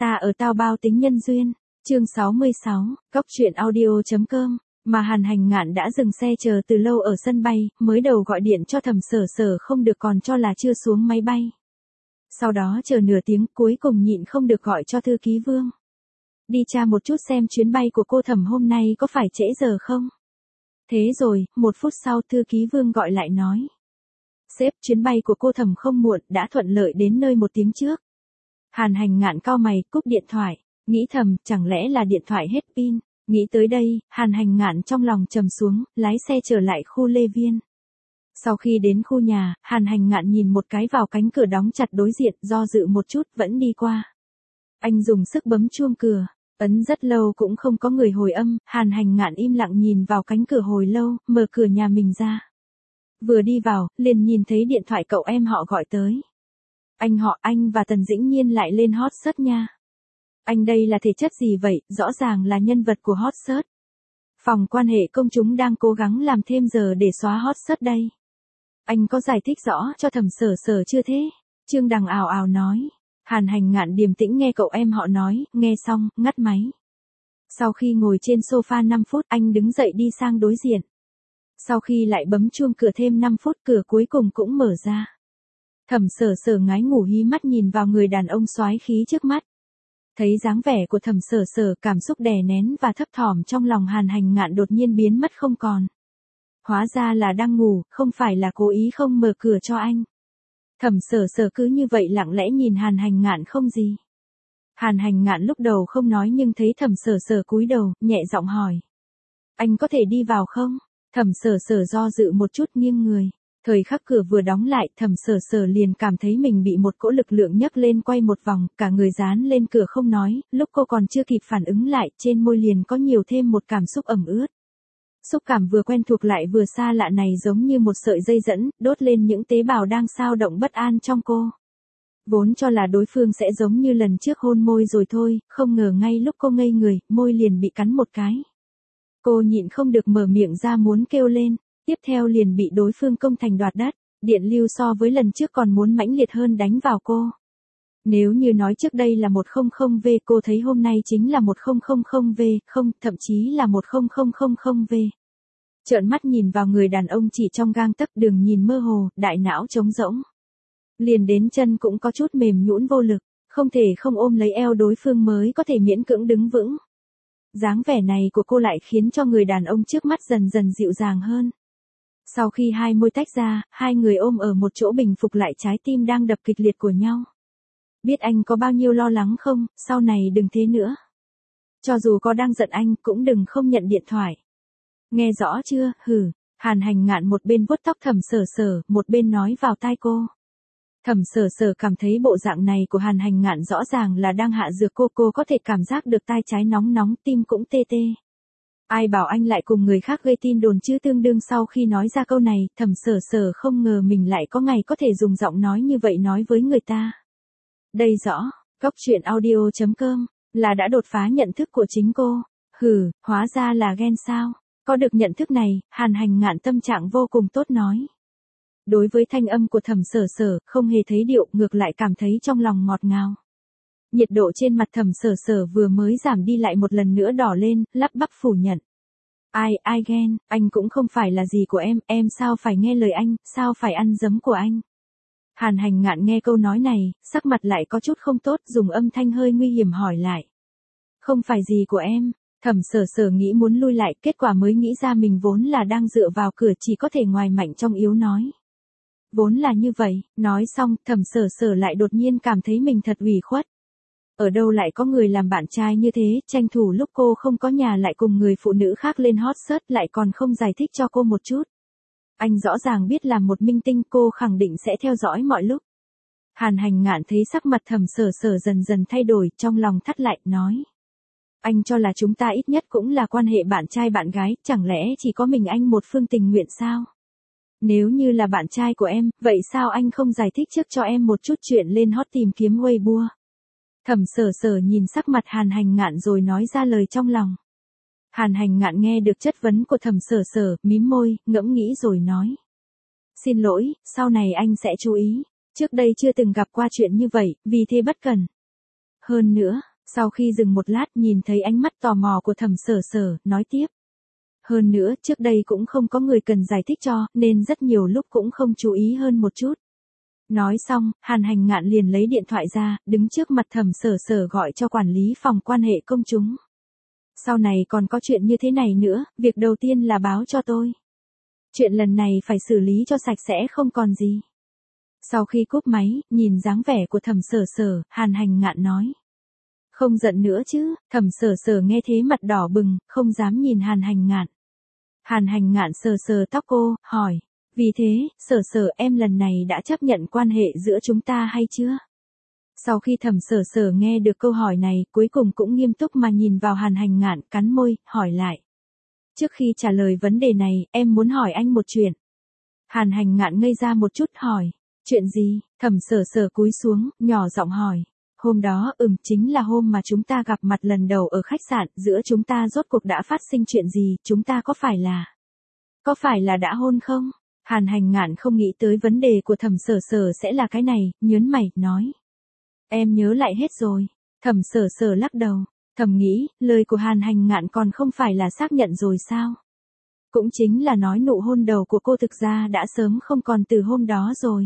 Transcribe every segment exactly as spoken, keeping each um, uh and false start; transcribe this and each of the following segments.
Ta ở tao bao tính nhân duyên, chương sáu mươi sáu, cóc truyện audio.com, mà Hàn Hành Ngạn đã dừng xe chờ từ lâu ở sân bay, mới đầu gọi điện cho Thẩm Sở Sở không được còn cho là chưa xuống máy bay. Sau đó chờ nửa tiếng cuối cùng nhịn không được gọi cho thư ký Vương. Đi tra một chút xem chuyến bay của cô Thẩm hôm nay có phải trễ giờ không? Thế rồi, một phút sau thư ký Vương gọi lại nói. Sếp, chuyến bay của cô Thẩm không muộn, đã thuận lợi đến nơi một tiếng trước. Hàn Hành Ngạn cau mày, cúp điện thoại, nghĩ thầm, chẳng lẽ là điện thoại hết pin, nghĩ tới đây, Hàn Hành Ngạn trong lòng trầm xuống, lái xe trở lại khu Lê Viên. Sau khi đến khu nhà, Hàn Hành Ngạn nhìn một cái vào cánh cửa đóng chặt đối diện, do dự một chút, vẫn đi qua. Anh dùng sức bấm chuông cửa, ấn rất lâu cũng không có người hồi âm, Hàn Hành Ngạn im lặng nhìn vào cánh cửa hồi lâu, mở cửa nhà mình ra. Vừa đi vào, liền nhìn thấy điện thoại cậu em họ gọi tới. Anh họ, anh và Tần Dĩnh Nhiên lại lên hot search nha. Anh đây là thể chất gì vậy, rõ ràng là nhân vật của hot search. Phòng quan hệ công chúng đang cố gắng làm thêm giờ để xóa hot search đây. Anh có giải thích rõ cho Thẩm Sở Sở chưa thế? Trương Đằng ào ào nói. Hàn Hành Ngạn điềm tĩnh nghe cậu em họ nói, nghe xong, ngắt máy. Sau khi ngồi trên sofa năm phút, anh đứng dậy đi sang đối diện. Sau khi lại bấm chuông cửa thêm năm phút, cửa cuối cùng cũng mở ra. Thẩm Sở Sở ngái ngủ hí mắt nhìn vào người đàn ông soái khí trước mắt. Thấy dáng vẻ của Thẩm Sở Sở, cảm xúc đè nén và thấp thỏm trong lòng Hàn Hành Ngạn đột nhiên biến mất không còn. Hóa ra là đang ngủ, không phải là cố ý không mở cửa cho anh. Thẩm Sở Sở cứ như vậy lặng lẽ nhìn Hàn Hành Ngạn không gì. Hàn Hành Ngạn lúc đầu không nói nhưng thấy Thẩm Sở Sở cúi đầu, nhẹ giọng hỏi. Anh có thể đi vào không? Thẩm Sở Sở do dự một chút nghiêng người. Thời khắc cửa vừa đóng lại, Thẩm Sở Sở liền cảm thấy mình bị một cỗ lực lượng nhấc lên quay một vòng, cả người dán lên cửa không nói, lúc cô còn chưa kịp phản ứng lại, trên môi liền có nhiều thêm một cảm xúc ẩm ướt. Xúc cảm vừa quen thuộc lại vừa xa lạ này giống như một sợi dây dẫn, đốt lên những tế bào đang xao động bất an trong cô. Vốn cho là đối phương sẽ giống như lần trước hôn môi rồi thôi, không ngờ ngay lúc cô ngây người, môi liền bị cắn một cái. Cô nhịn không được mở miệng ra muốn kêu lên. Tiếp theo liền bị đối phương công thành đoạt đất, điện lưu so với lần trước còn muốn mãnh liệt hơn đánh vào cô. Nếu như nói trước đây là một không không V, cô thấy hôm nay chính là một không không không V, không, thậm chí là một không không không không V. Trợn mắt nhìn vào người đàn ông chỉ trong gang tấc, đường nhìn mơ hồ, đại não trống rỗng. Liền đến chân cũng có chút mềm nhũn vô lực, không thể không ôm lấy eo đối phương mới có thể miễn cưỡng đứng vững. Dáng vẻ này của cô lại khiến cho người đàn ông trước mắt dần dần dịu dàng hơn. Sau khi hai môi tách ra, hai người ôm ở một chỗ bình phục lại trái tim đang đập kịch liệt của nhau. Biết anh có bao nhiêu lo lắng không, sau này đừng thế nữa. Cho dù có đang giận anh, cũng đừng không nhận điện thoại. Nghe rõ chưa, hừ, Hàn Hành Ngạn một bên vuốt tóc Thẩm Sở Sở, một bên nói vào tai cô. Thẩm Sở Sở cảm thấy bộ dạng này của Hàn Hành Ngạn rõ ràng là đang hạ dược cô, cô có thể cảm giác được tai trái nóng nóng, tim cũng tê tê. Ai bảo anh lại cùng người khác gây tin đồn chứ, tương đương sau khi nói ra câu này, Thẩm Sở Sở không ngờ mình lại có ngày có thể dùng giọng nói như vậy nói với người ta. Đây rõ, cóc truyện audio.com, là đã đột phá nhận thức của chính cô. Hừ, hóa ra là ghen sao. Có được nhận thức này, Hàn Hành Ngạn tâm trạng vô cùng tốt nói. Đối với thanh âm của Thẩm Sở Sở, không hề thấy điệu, ngược lại cảm thấy trong lòng ngọt ngào. Nhiệt độ trên mặt Thẩm Sở Sở vừa mới giảm đi lại một lần nữa đỏ lên, lắp bắp phủ nhận. Ai, ai ghen, anh cũng không phải là gì của em, em sao phải nghe lời anh, sao phải ăn giấm của anh. Hàn Hành Ngạn nghe câu nói này, sắc mặt lại có chút không tốt, dùng âm thanh hơi nguy hiểm hỏi lại. Không phải gì của em, Thẩm Sở Sở nghĩ muốn lui lại, kết quả mới nghĩ ra mình vốn là đang dựa vào cửa chỉ có thể ngoài mạnh trong yếu nói. Vốn là như vậy, nói xong, Thẩm Sở Sở lại đột nhiên cảm thấy mình thật ủy khuất. Ở đâu lại có người làm bạn trai như thế, tranh thủ lúc cô không có nhà lại cùng người phụ nữ khác lên hot search lại còn không giải thích cho cô một chút. Anh rõ ràng biết là một minh tinh, cô khẳng định sẽ theo dõi mọi lúc. Hàn Hành Ngạn thấy sắc mặt Thẩm Sở Sở dần dần thay đổi, trong lòng thắt lại, nói. Anh cho là chúng ta ít nhất cũng là quan hệ bạn trai bạn gái, chẳng lẽ chỉ có mình anh một phương tình nguyện sao? Nếu như là bạn trai của em, vậy sao anh không giải thích trước cho em một chút chuyện lên hot tìm kiếm Weibo? Thẩm Sở Sở nhìn sắc mặt Hàn Hành Ngạn rồi nói ra lời trong lòng. Hàn Hành Ngạn nghe được chất vấn của Thẩm Sở Sở, mím môi, ngẫm nghĩ rồi nói. Xin lỗi, sau này anh sẽ chú ý. Trước đây chưa từng gặp qua chuyện như vậy, vì thế bất cần. Hơn nữa, Sau khi dừng một lát nhìn thấy ánh mắt tò mò của Thẩm Sở Sở, nói tiếp. Hơn nữa, trước đây cũng không có người cần giải thích cho, nên rất nhiều lúc cũng không chú ý hơn một chút. Nói xong, Hàn Hành Ngạn liền lấy điện thoại ra, đứng trước mặt Thẩm Sở Sở gọi cho quản lý phòng quan hệ công chúng. Sau này còn có chuyện như thế này nữa, việc đầu tiên là báo cho tôi. Chuyện lần này phải xử lý cho sạch sẽ không còn gì. Sau khi cúp máy, nhìn dáng vẻ của Thẩm Sở Sở, Hàn Hành Ngạn nói. Không giận nữa chứ, Thẩm Sở Sở nghe thế mặt đỏ bừng, không dám nhìn Hàn Hành Ngạn. Hàn Hành Ngạn sờ sờ tóc cô, hỏi. Vì thế, Sở Sở em lần này đã chấp nhận quan hệ giữa chúng ta hay chưa? Sau khi Thẩm Sở Sở nghe được câu hỏi này, cuối cùng cũng nghiêm túc mà nhìn vào Hàn Hành Ngạn, cắn môi, hỏi lại. Trước khi trả lời vấn đề này, em muốn hỏi anh một chuyện. Hàn Hành Ngạn ngây ra một chút hỏi. Chuyện gì? Thẩm Sở Sở cúi xuống, nhỏ giọng hỏi. Hôm đó, ừm, chính là hôm mà chúng ta gặp mặt lần đầu ở khách sạn, giữa chúng ta rốt cuộc đã phát sinh chuyện gì, chúng ta có phải là... Có phải là đã hôn không? Hàn Hành Ngạn không nghĩ tới vấn đề của Thẩm Sở Sở sẽ là cái này, nhớn mày, nói. Em nhớ lại hết rồi. Thẩm Sở Sở lắc đầu, thầm nghĩ, lời của Hàn Hành Ngạn còn không phải là xác nhận rồi sao? Cũng chính là nói nụ hôn đầu của cô thực ra đã sớm không còn từ hôm đó rồi.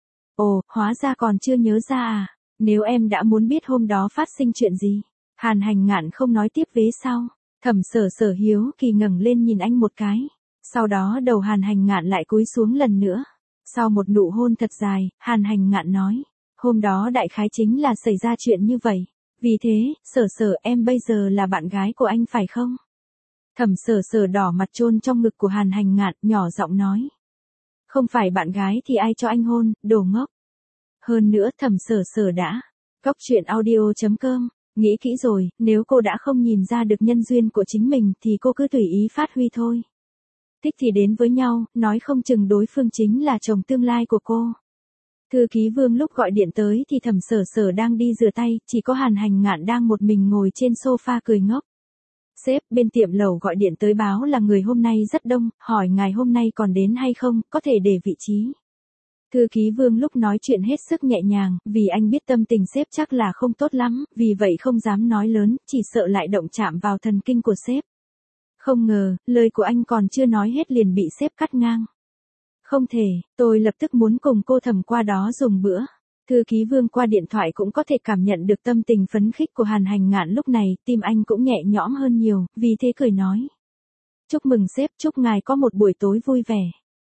Ồ, hóa ra còn chưa nhớ ra à? Nếu em đã muốn biết hôm đó phát sinh chuyện gì, Hàn Hành Ngạn không nói tiếp vế sau. Thẩm Sở Sở hiếu kỳ ngẩng lên nhìn anh một cái. Sau đó đầu Hàn Hành Ngạn lại cúi xuống lần nữa. Sau một nụ hôn thật dài, Hàn Hành Ngạn nói. Hôm đó đại khái chính là xảy ra chuyện như vậy. Vì thế, Sở Sở em bây giờ là bạn gái của anh phải không? Thẩm Sở Sở đỏ mặt chôn trong ngực của Hàn Hành Ngạn, nhỏ giọng nói. Không phải bạn gái thì ai cho anh hôn, đồ ngốc. Hơn nữa Thẩm Sở Sở đã. Góc truyện audio chấm com. Nghĩ kỹ rồi, nếu cô đã không nhìn ra được nhân duyên của chính mình thì cô cứ tùy ý phát huy thôi. Thích thì đến với nhau, nói không chừng đối phương chính là chồng tương lai của cô. Thư ký Vương lúc gọi điện tới thì Thẩm Sở Sở đang đi rửa tay, chỉ có Hàn Hành Ngạn đang một mình ngồi trên sofa cười ngốc. Sếp, bên tiệm lẩu gọi điện tới báo là người hôm nay rất đông, hỏi ngài hôm nay còn đến hay không, có thể để vị trí. Thư ký Vương lúc nói chuyện hết sức nhẹ nhàng, vì anh biết tâm tình sếp chắc là không tốt lắm, vì vậy không dám nói lớn, chỉ sợ lại động chạm vào thần kinh của sếp. Không ngờ, lời của anh còn chưa nói hết liền bị sếp cắt ngang. Không thể, tôi lập tức muốn cùng cô Thẩm qua đó dùng bữa. Thư ký Vương qua điện thoại cũng có thể cảm nhận được tâm tình phấn khích của Hàn Hành Ngạn lúc này, tim anh cũng nhẹ nhõm hơn nhiều, vì thế cười nói. Chúc mừng sếp, chúc ngài có một buổi tối vui vẻ.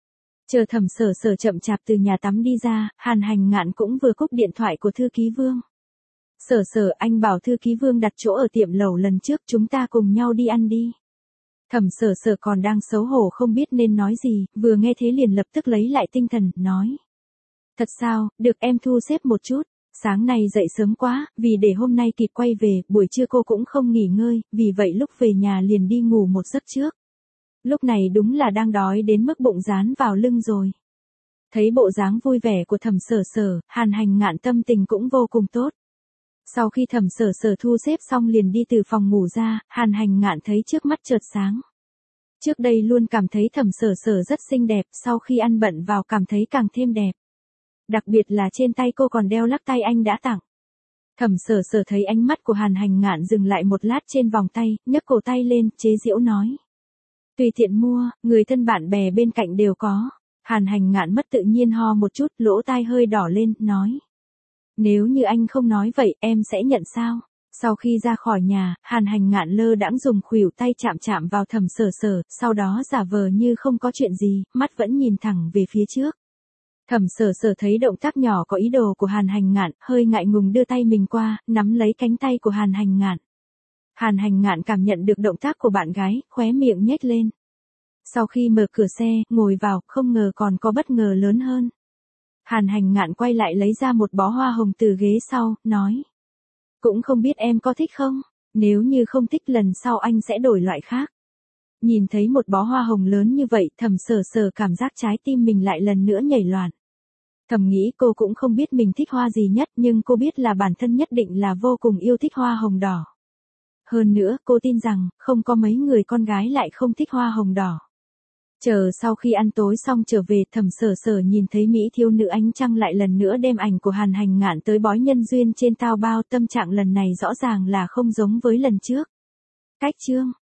Chờ Thẩm Sở Sở chậm chạp từ nhà tắm đi ra, Hàn Hành Ngạn cũng vừa cúp điện thoại của Thư ký Vương. Sở Sở, anh bảo Thư ký Vương đặt chỗ ở tiệm lẩu lần trước, chúng ta cùng nhau đi ăn đi. Thẩm Sở Sở còn đang xấu hổ không biết nên nói gì, vừa nghe thế liền lập tức lấy lại tinh thần, nói. Thật sao, được em thu xếp một chút, sáng nay dậy sớm quá, vì để hôm nay kịp quay về, buổi trưa cô cũng không nghỉ ngơi, vì vậy lúc về nhà liền đi ngủ một giấc trước. Lúc này đúng là đang đói đến mức bụng dán vào lưng rồi. Thấy bộ dáng vui vẻ của Thẩm Sở Sở, Hàn Hành Ngạn tâm tình cũng vô cùng tốt. Sau khi Thẩm Sở Sở thu xếp xong liền đi từ phòng ngủ ra, Hàn Hành Ngạn thấy trước mắt chợt sáng. Trước đây luôn cảm thấy Thẩm Sở Sở rất xinh đẹp, sau khi ăn bận vào cảm thấy càng thêm đẹp. Đặc biệt là trên tay cô còn đeo lắc tay anh đã tặng. Thẩm Sở Sở thấy ánh mắt của Hàn Hành Ngạn dừng lại một lát trên vòng tay, nhấc cổ tay lên, chế giễu nói. Tùy tiện mua, người thân bạn bè bên cạnh đều có. Hàn Hành Ngạn mất tự nhiên ho một chút, lỗ tai hơi đỏ lên, nói. Nếu như anh không nói vậy, em sẽ nhận sao? Sau khi ra khỏi nhà, Hàn Hành Ngạn lơ đãng dùng khuỷu tay chạm chạm vào Thẩm Sở Sở, sau đó giả vờ như không có chuyện gì, mắt vẫn nhìn thẳng về phía trước. Thẩm Sở Sở thấy động tác nhỏ có ý đồ của Hàn Hành Ngạn, hơi ngại ngùng đưa tay mình qua, nắm lấy cánh tay của Hàn Hành Ngạn. Hàn Hành Ngạn cảm nhận được động tác của bạn gái, khóe miệng nhếch lên. Sau khi mở cửa xe, ngồi vào, không ngờ còn có bất ngờ lớn hơn. Hàn Hành Ngạn quay lại lấy ra một bó hoa hồng từ ghế sau, nói. Cũng không biết em có thích không? Nếu như không thích lần sau anh sẽ đổi loại khác. Nhìn thấy một bó hoa hồng lớn như vậy, Thẩm Sở Sở cảm giác trái tim mình lại lần nữa nhảy loạn. Thầm nghĩ cô cũng không biết mình thích hoa gì nhất, nhưng cô biết là bản thân nhất định là vô cùng yêu thích hoa hồng đỏ. Hơn nữa, cô tin rằng, không có mấy người con gái lại không thích hoa hồng đỏ. Chờ sau khi ăn tối xong trở về, Thẩm Sở Sở nhìn thấy mỹ thiếu nữ ánh trăng lại lần nữa đem ảnh của Hàn Hành Ngạn tới bói nhân duyên trên Taobao, tâm trạng lần này rõ ràng là không giống với lần trước. Cách chương